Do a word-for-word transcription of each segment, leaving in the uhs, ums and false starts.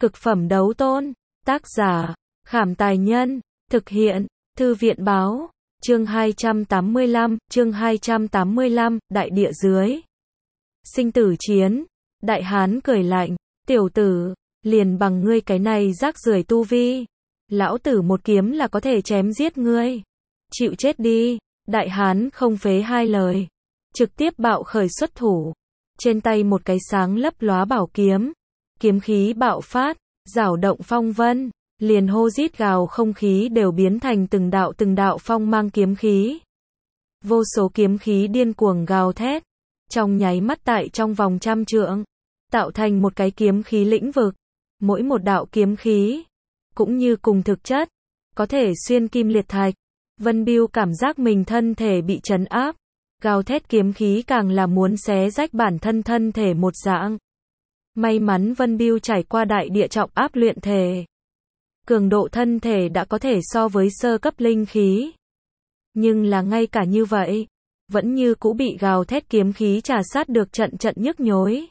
Cực phẩm đấu tôn. Tác giả, Khảm Tài Nhân. Thực hiện, Thư viện Báo. Chương hai trăm tám mươi lăm, chương hai trăm tám mươi lăm, đại địa dưới. Sinh tử chiến. Đại hán cười lạnh, tiểu tử, liền bằng ngươi cái này rác rưởi tu vi. Lão tử một kiếm là có thể chém giết ngươi. Chịu chết đi. Đại hán không phế hai lời. Trực tiếp bạo khởi xuất thủ. Trên tay một cái sáng lấp lóa bảo kiếm. Kiếm khí bạo phát, rảo động phong vân. Liền hô rít gào không khí đều biến thành từng đạo từng đạo phong mang kiếm khí. Vô số kiếm khí điên cuồng gào thét. Trong nháy mắt tại trong vòng trăm trượng. Tạo thành một cái kiếm khí lĩnh vực. Mỗi một đạo kiếm khí. Cũng như cùng thực chất. Có thể xuyên kim liệt thạch. Vân Bưu cảm giác mình thân thể bị trấn áp. Gào thét kiếm khí càng là muốn xé rách bản thân thân thể một dạng. May mắn Vân Bưu trải qua đại địa trọng áp luyện thể. Cường độ thân thể đã có thể so với sơ cấp linh khí. Nhưng là ngay cả như vậy, vẫn như cũ bị gào thét kiếm khí trà sát được trận trận nhức nhối.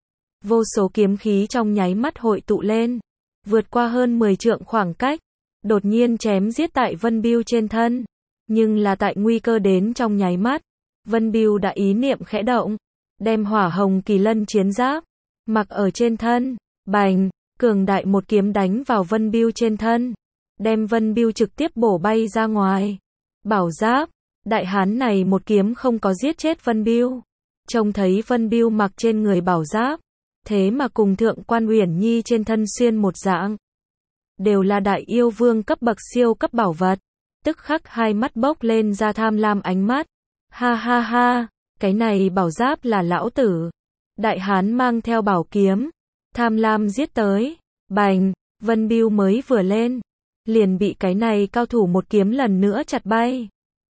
Vô số kiếm khí trong nháy mắt hội tụ lên, vượt qua hơn mười trượng khoảng cách, đột nhiên chém giết tại Vân Bưu trên thân. Nhưng là tại nguy cơ đến trong nháy mắt, Vân Bưu đã ý niệm khẽ động, đem hỏa hồng kỳ lân chiến giáp mặc ở trên thân, bành, cường đại một kiếm đánh vào Vân Bưu trên thân, đem Vân Bưu trực tiếp bổ bay ra ngoài. Bảo giáp, đại hán này một kiếm không có giết chết Vân Bưu. Trông thấy Vân Bưu mặc trên người bảo giáp, thế mà cùng Thượng Quan Uyển Nhi trên thân xuyên một dạng, đều là đại yêu vương cấp bậc siêu cấp bảo vật. Tức khắc hai mắt bốc lên ra tham lam ánh mắt. Ha ha ha, cái này bảo giáp là lão tử. Đại hán mang theo bảo kiếm, tham lam giết tới. Bành, Vân Bưu mới vừa lên, liền bị cái này cao thủ một kiếm lần nữa chặt bay.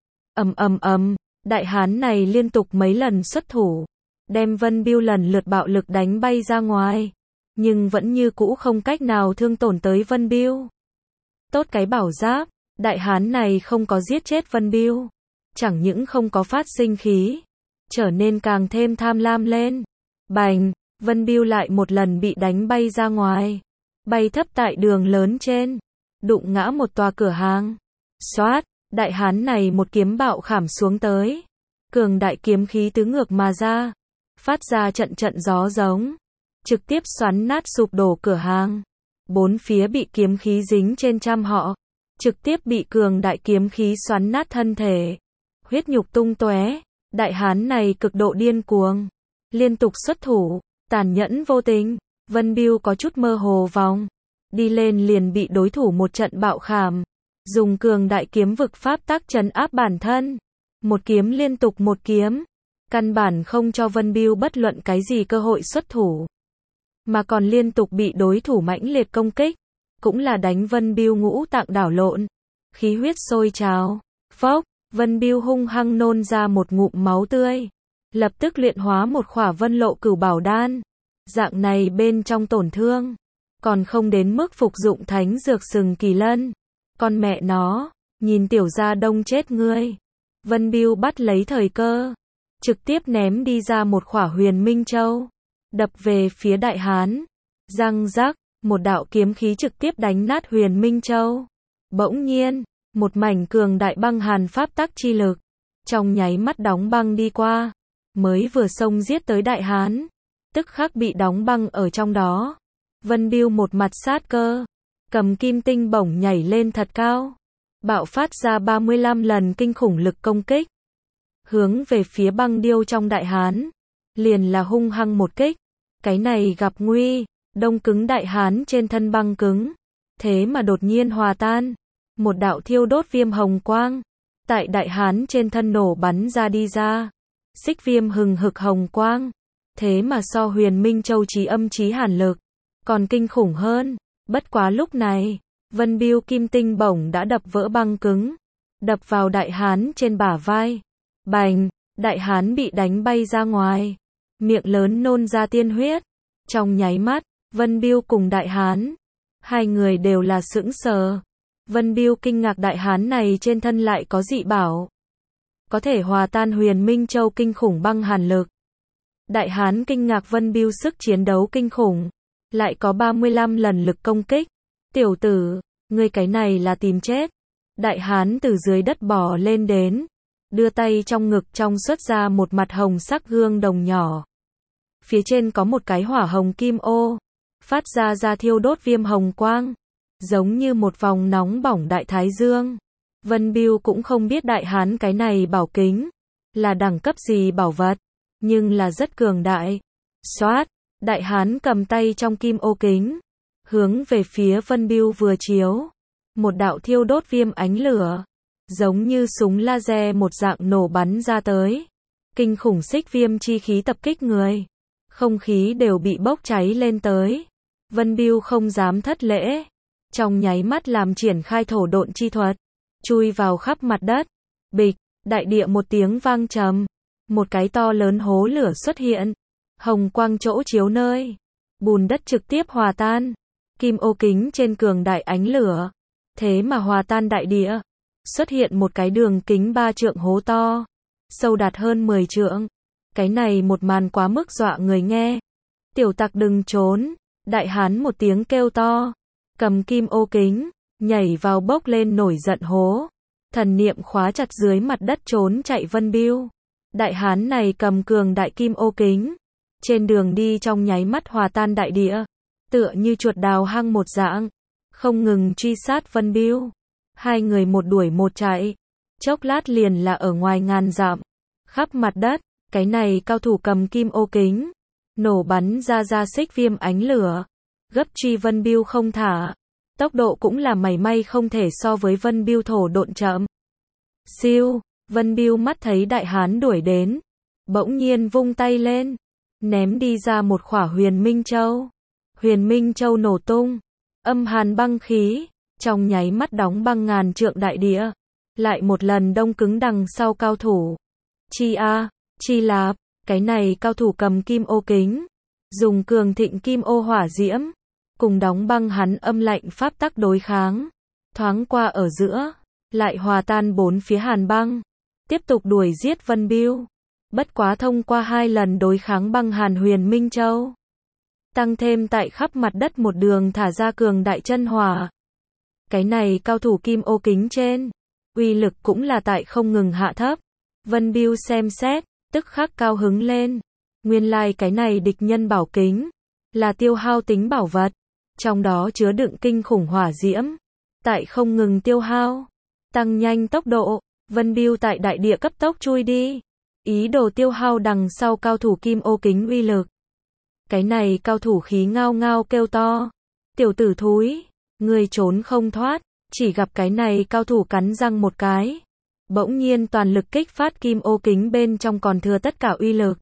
Ầm ầm ầm, đại hán này liên tục mấy lần xuất thủ, đem Vân Bưu lần lượt bạo lực đánh bay ra ngoài, nhưng vẫn như cũ không cách nào thương tổn tới Vân Bưu. Tốt cái bảo giáp, đại hán này không có giết chết Vân Bưu, chẳng những không có phát sinh khí, trở nên càng thêm tham lam lên. Bành, Vân Bưu lại một lần bị đánh bay ra ngoài, bay thấp tại đường lớn trên, đụng ngã một tòa cửa hàng. Xoát, đại hán này một kiếm bạo khảm xuống tới, cường đại kiếm khí tứ ngược mà ra, phát ra trận trận gió giống, trực tiếp xoắn nát sụp đổ cửa hàng. Bốn phía bị kiếm khí dính trên trăm họ, trực tiếp bị cường đại kiếm khí xoắn nát thân thể, huyết nhục tung tóe. Đại hán này cực độ điên cuồng, liên tục xuất thủ, tàn nhẫn vô tình. Vân Bưu có chút mơ hồ vòng, đi lên liền bị đối thủ một trận bạo khảm, dùng cường đại kiếm vực pháp tắc trấn áp bản thân, một kiếm liên tục một kiếm, căn bản không cho Vân Bưu bất luận cái gì cơ hội xuất thủ, mà còn liên tục bị đối thủ mãnh liệt công kích, cũng là đánh Vân Bưu ngũ tạng đảo lộn, khí huyết sôi trào. Phốc, Vân Bưu hung hăng nôn ra một ngụm máu tươi, lập tức luyện hóa một khỏa Vân Lộ Cửu Bảo Đan. Dạng này bên trong tổn thương, còn không đến mức phục dụng thánh dược sừng kỳ lân. Con mẹ nó, nhìn tiểu gia đông chết ngươi. Vân Bưu bắt lấy thời cơ, trực tiếp ném đi ra một khỏa Huyền Minh Châu, đập về phía đại hán. Răng rắc, một đạo kiếm khí trực tiếp đánh nát Huyền Minh Châu. Bỗng nhiên, một mảnh cường đại băng hàn pháp tắc chi lực, trong nháy mắt đóng băng đi qua, mới vừa xông giết tới đại hán, tức khắc bị đóng băng ở trong đó. Vân Bưu một mặt sát cơ, cầm kim tinh bổng nhảy lên thật cao, bạo phát ra ba mươi lăm lần kinh khủng lực công kích, hướng về phía băng điêu trong đại hán, liền là hung hăng một kích. Cái này gặp nguy, đông cứng đại hán trên thân băng cứng, thế mà đột nhiên hòa tan, một đạo thiêu đốt viêm hồng quang, tại đại hán trên thân nổ bắn ra đi ra, xích viêm hừng hực hồng quang, thế mà so Huyền Minh Châu chí âm chí hàn lực, còn kinh khủng hơn. Bất quá lúc này, Vân Bưu kim tinh bổng đã đập vỡ băng cứng, đập vào đại hán trên bả vai. Bành, đại hán bị đánh bay ra ngoài, miệng lớn nôn ra tiên huyết. Trong nháy mắt, Vân Bưu cùng đại hán, hai người đều là sững sờ. Vân Bưu kinh ngạc đại hán này trên thân lại có dị bảo, có thể hòa tan Huyền Minh Châu kinh khủng băng hàn lực. Đại hán kinh ngạc Vân Bưu sức chiến đấu kinh khủng, lại có ba mươi lăm lần lực công kích. Tiểu tử, ngươi cái này là tìm chết. Đại hán từ dưới đất bò lên đến, đưa tay trong ngực trong xuất ra một mặt hồng sắc gương đồng nhỏ. Phía trên có một cái hỏa hồng kim ô, phát ra ra thiêu đốt viêm hồng quang, giống như một vòng nóng bỏng đại thái dương. Vân Bưu cũng không biết đại hán cái này bảo kính là đẳng cấp gì bảo vật, nhưng là rất cường đại. Xoát, đại hán cầm tay trong kim ô kính, hướng về phía Vân Bưu vừa chiếu, một đạo thiêu đốt viêm ánh lửa, giống như súng laser một dạng nổ bắn ra tới. Kinh khủng xích viêm chi khí tập kích người, không khí đều bị bốc cháy lên tới. Vân Bưu không dám thất lễ, trong nháy mắt làm triển khai thổ độn chi thuật, chui vào khắp mặt đất. Bịch, đại địa một tiếng vang trầm, một cái to lớn hố lửa xuất hiện, hồng quang chỗ chiếu nơi, bùn đất trực tiếp hòa tan. Kim ô kính trên cường đại ánh lửa, thế mà hòa tan đại địa. Xuất hiện một cái đường kính ba trượng hố to, sâu đạt hơn mười trượng. Cái này một màn quá mức dọa người nghe. Tiểu tặc đừng trốn, đại hán một tiếng kêu to, cầm kim ô kính, nhảy vào bốc lên nổi giận hố. Thần niệm khóa chặt dưới mặt đất trốn chạy Vân Bưu. Đại hán này cầm cường đại kim ô kính, trên đường đi trong nháy mắt hòa tan đại địa, tựa như chuột đào hang một dạng, không ngừng truy sát Vân Bưu. Hai người một đuổi một chạy, chốc lát liền là ở ngoài ngàn dặm, khắp mặt đất. Cái này cao thủ cầm kim ô kính, nổ bắn ra ra xích viêm ánh lửa, gấp truy Vân Bưu không thả. Tốc độ cũng là mảy may không thể so với Vân Bưu thổ độn chậm. Siêu, Vân Bưu mắt thấy đại hán đuổi đến, bỗng nhiên vung tay lên, ném đi ra một khỏa huyền minh châu. Huyền minh châu nổ tung, âm hàn băng khí, trong nháy mắt đóng băng ngàn trượng đại địa, lại một lần đông cứng đằng sau cao thủ. Chi a, chi lạp, cái này cao thủ cầm kim ô kính, dùng cường thịnh kim ô hỏa diễm, cùng đóng băng hắn âm lạnh pháp tắc đối kháng, thoáng qua ở giữa, lại hòa tan bốn phía hàn băng, tiếp tục đuổi giết Vân Bưu. Bất quá thông qua hai lần đối kháng băng hàn huyền minh châu, tăng thêm tại khắp mặt đất một đường thả ra cường đại chân hỏa. Cái này cao thủ kim ô kính trên, uy lực cũng là tại không ngừng hạ thấp. Vân Bưu xem xét, tức khắc cao hứng lên. Nguyên lai like cái này địch nhân bảo kính, là tiêu hao tính bảo vật, trong đó chứa đựng kinh khủng hỏa diễm, tại không ngừng tiêu hao, tăng nhanh tốc độ. Vân Bưu tại đại địa cấp tốc chui đi, ý đồ tiêu hao đằng sau cao thủ kim ô kính uy lực. Cái này cao thủ khí ngao ngao kêu to, tiểu tử thúi, ngươi trốn không thoát. Chỉ gặp cái này cao thủ cắn răng một cái, bỗng nhiên toàn lực kích phát kim ô kính bên trong còn thừa tất cả uy lực.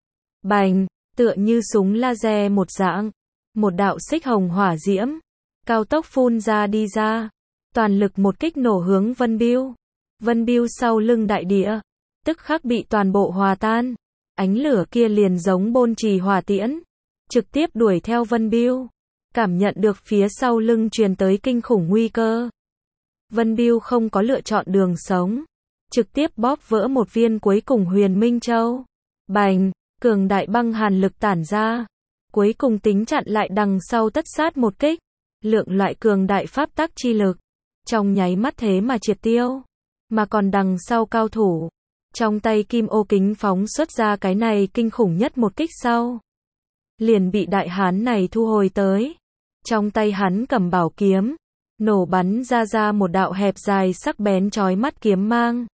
Bành, tựa như súng laser một dạng, một đạo xích hồng hỏa diễm, cao tốc phun ra đi ra, toàn lực một kích nổ hướng Vân Bưu. Vân Bưu sau lưng đại địa, tức khắc bị toàn bộ hòa tan, ánh lửa kia liền giống bôn trì hỏa tiễn, trực tiếp đuổi theo Vân Bưu. Cảm nhận được phía sau lưng truyền tới kinh khủng nguy cơ, Vân Bưu không có lựa chọn đường sống, trực tiếp bóp vỡ một viên cuối cùng huyền minh châu. Bành, cường đại băng hàn lực tản ra, cuối cùng tính chặn lại đằng sau tất sát một kích. Lượng loại cường đại pháp tắc chi lực, trong nháy mắt thế mà triệt tiêu. Mà còn đằng sau cao thủ, trong tay kim ô kính phóng xuất ra cái này kinh khủng nhất một kích sau, liền bị đại hán này thu hồi tới. Trong tay hắn cầm bảo kiếm, nổ bắn ra ra một đạo hẹp dài sắc bén chói mắt kiếm mang,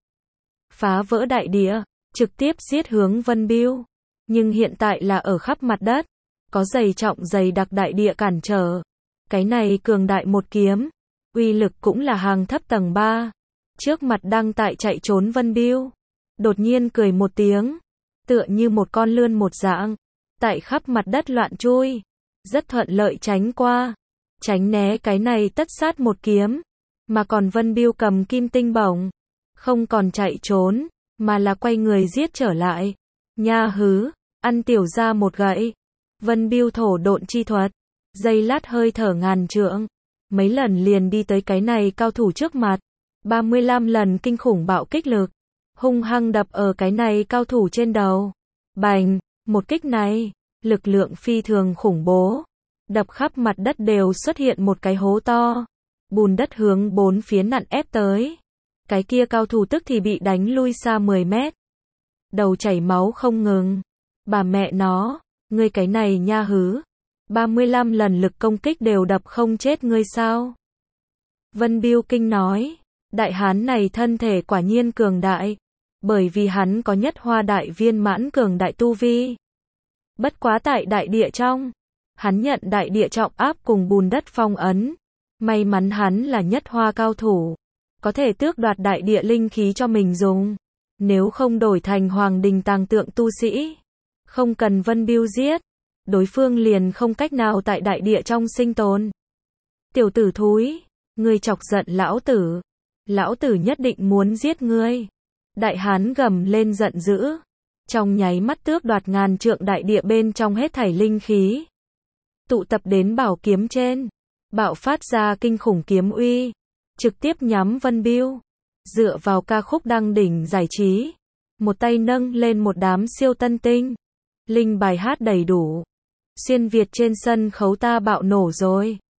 phá vỡ đại địa, trực tiếp giết hướng Vân Bưu. Nhưng hiện tại là ở khắp mặt đất, có dày trọng dày đặc đại địa cản trở. Cái này cường đại một kiếm, uy lực cũng là hàng thấp tầng ba. Trước mặt đang tại chạy trốn Vân Bưu, đột nhiên cười một tiếng, tựa như một con lươn một dạng, tại khắp mặt đất loạn chui, rất thuận lợi tránh qua, tránh né cái này tất sát một kiếm. Mà còn Vân Bưu cầm kim tinh bổng, không còn chạy trốn, mà là quay người giết trở lại. Nha hứ, ăn tiểu ra một gậy. Vân Bưu thổ độn chi thuật, giây lát hơi thở ngàn trượng, mấy lần liền đi tới cái này cao thủ trước mặt. ba mươi lăm lần kinh khủng bạo kích lực, hung hăng đập ở cái này cao thủ trên đầu. Bành, một kích này, lực lượng phi thường khủng bố, đập khắp mặt đất đều xuất hiện một cái hố to. Bùn đất hướng bốn phía nặn ép tới. Cái kia cao thủ tức thì bị đánh lui xa mười mét. Đầu chảy máu không ngừng. Bà mẹ nó, ngươi cái này nha hứ. ba mươi lăm lần lực công kích đều đập không chết ngươi sao? Vân Biêu Kinh nói, đại hán này thân thể quả nhiên cường đại, bởi vì hắn có nhất hoa đại viên mãn cường đại tu vi. Bất quá tại đại địa trong, hắn nhận đại địa trọng áp cùng bùn đất phong ấn. May mắn hắn là nhất hoa cao thủ, có thể tước đoạt đại địa linh khí cho mình dùng. Nếu không đổi thành hoàng đình tàng tượng tu sĩ, không cần Vân Biêu giết, đối phương liền không cách nào tại đại địa trong sinh tồn. Tiểu tử thúi, ngươi chọc giận lão tử, lão tử nhất định muốn giết ngươi. Đại hán gầm lên giận dữ, trong nháy mắt tước đoạt ngàn trượng đại địa bên trong hết thảy linh khí, tụ tập đến bảo kiếm trên, bạo phát ra kinh khủng kiếm uy, trực tiếp nhắm Vân Biêu. Dựa vào ca khúc đăng đỉnh giải trí, một tay nâng lên một đám siêu tân tinh, linh bài hát đầy đủ. Xuyên Việt trên sân khấu ta bạo nổ rồi.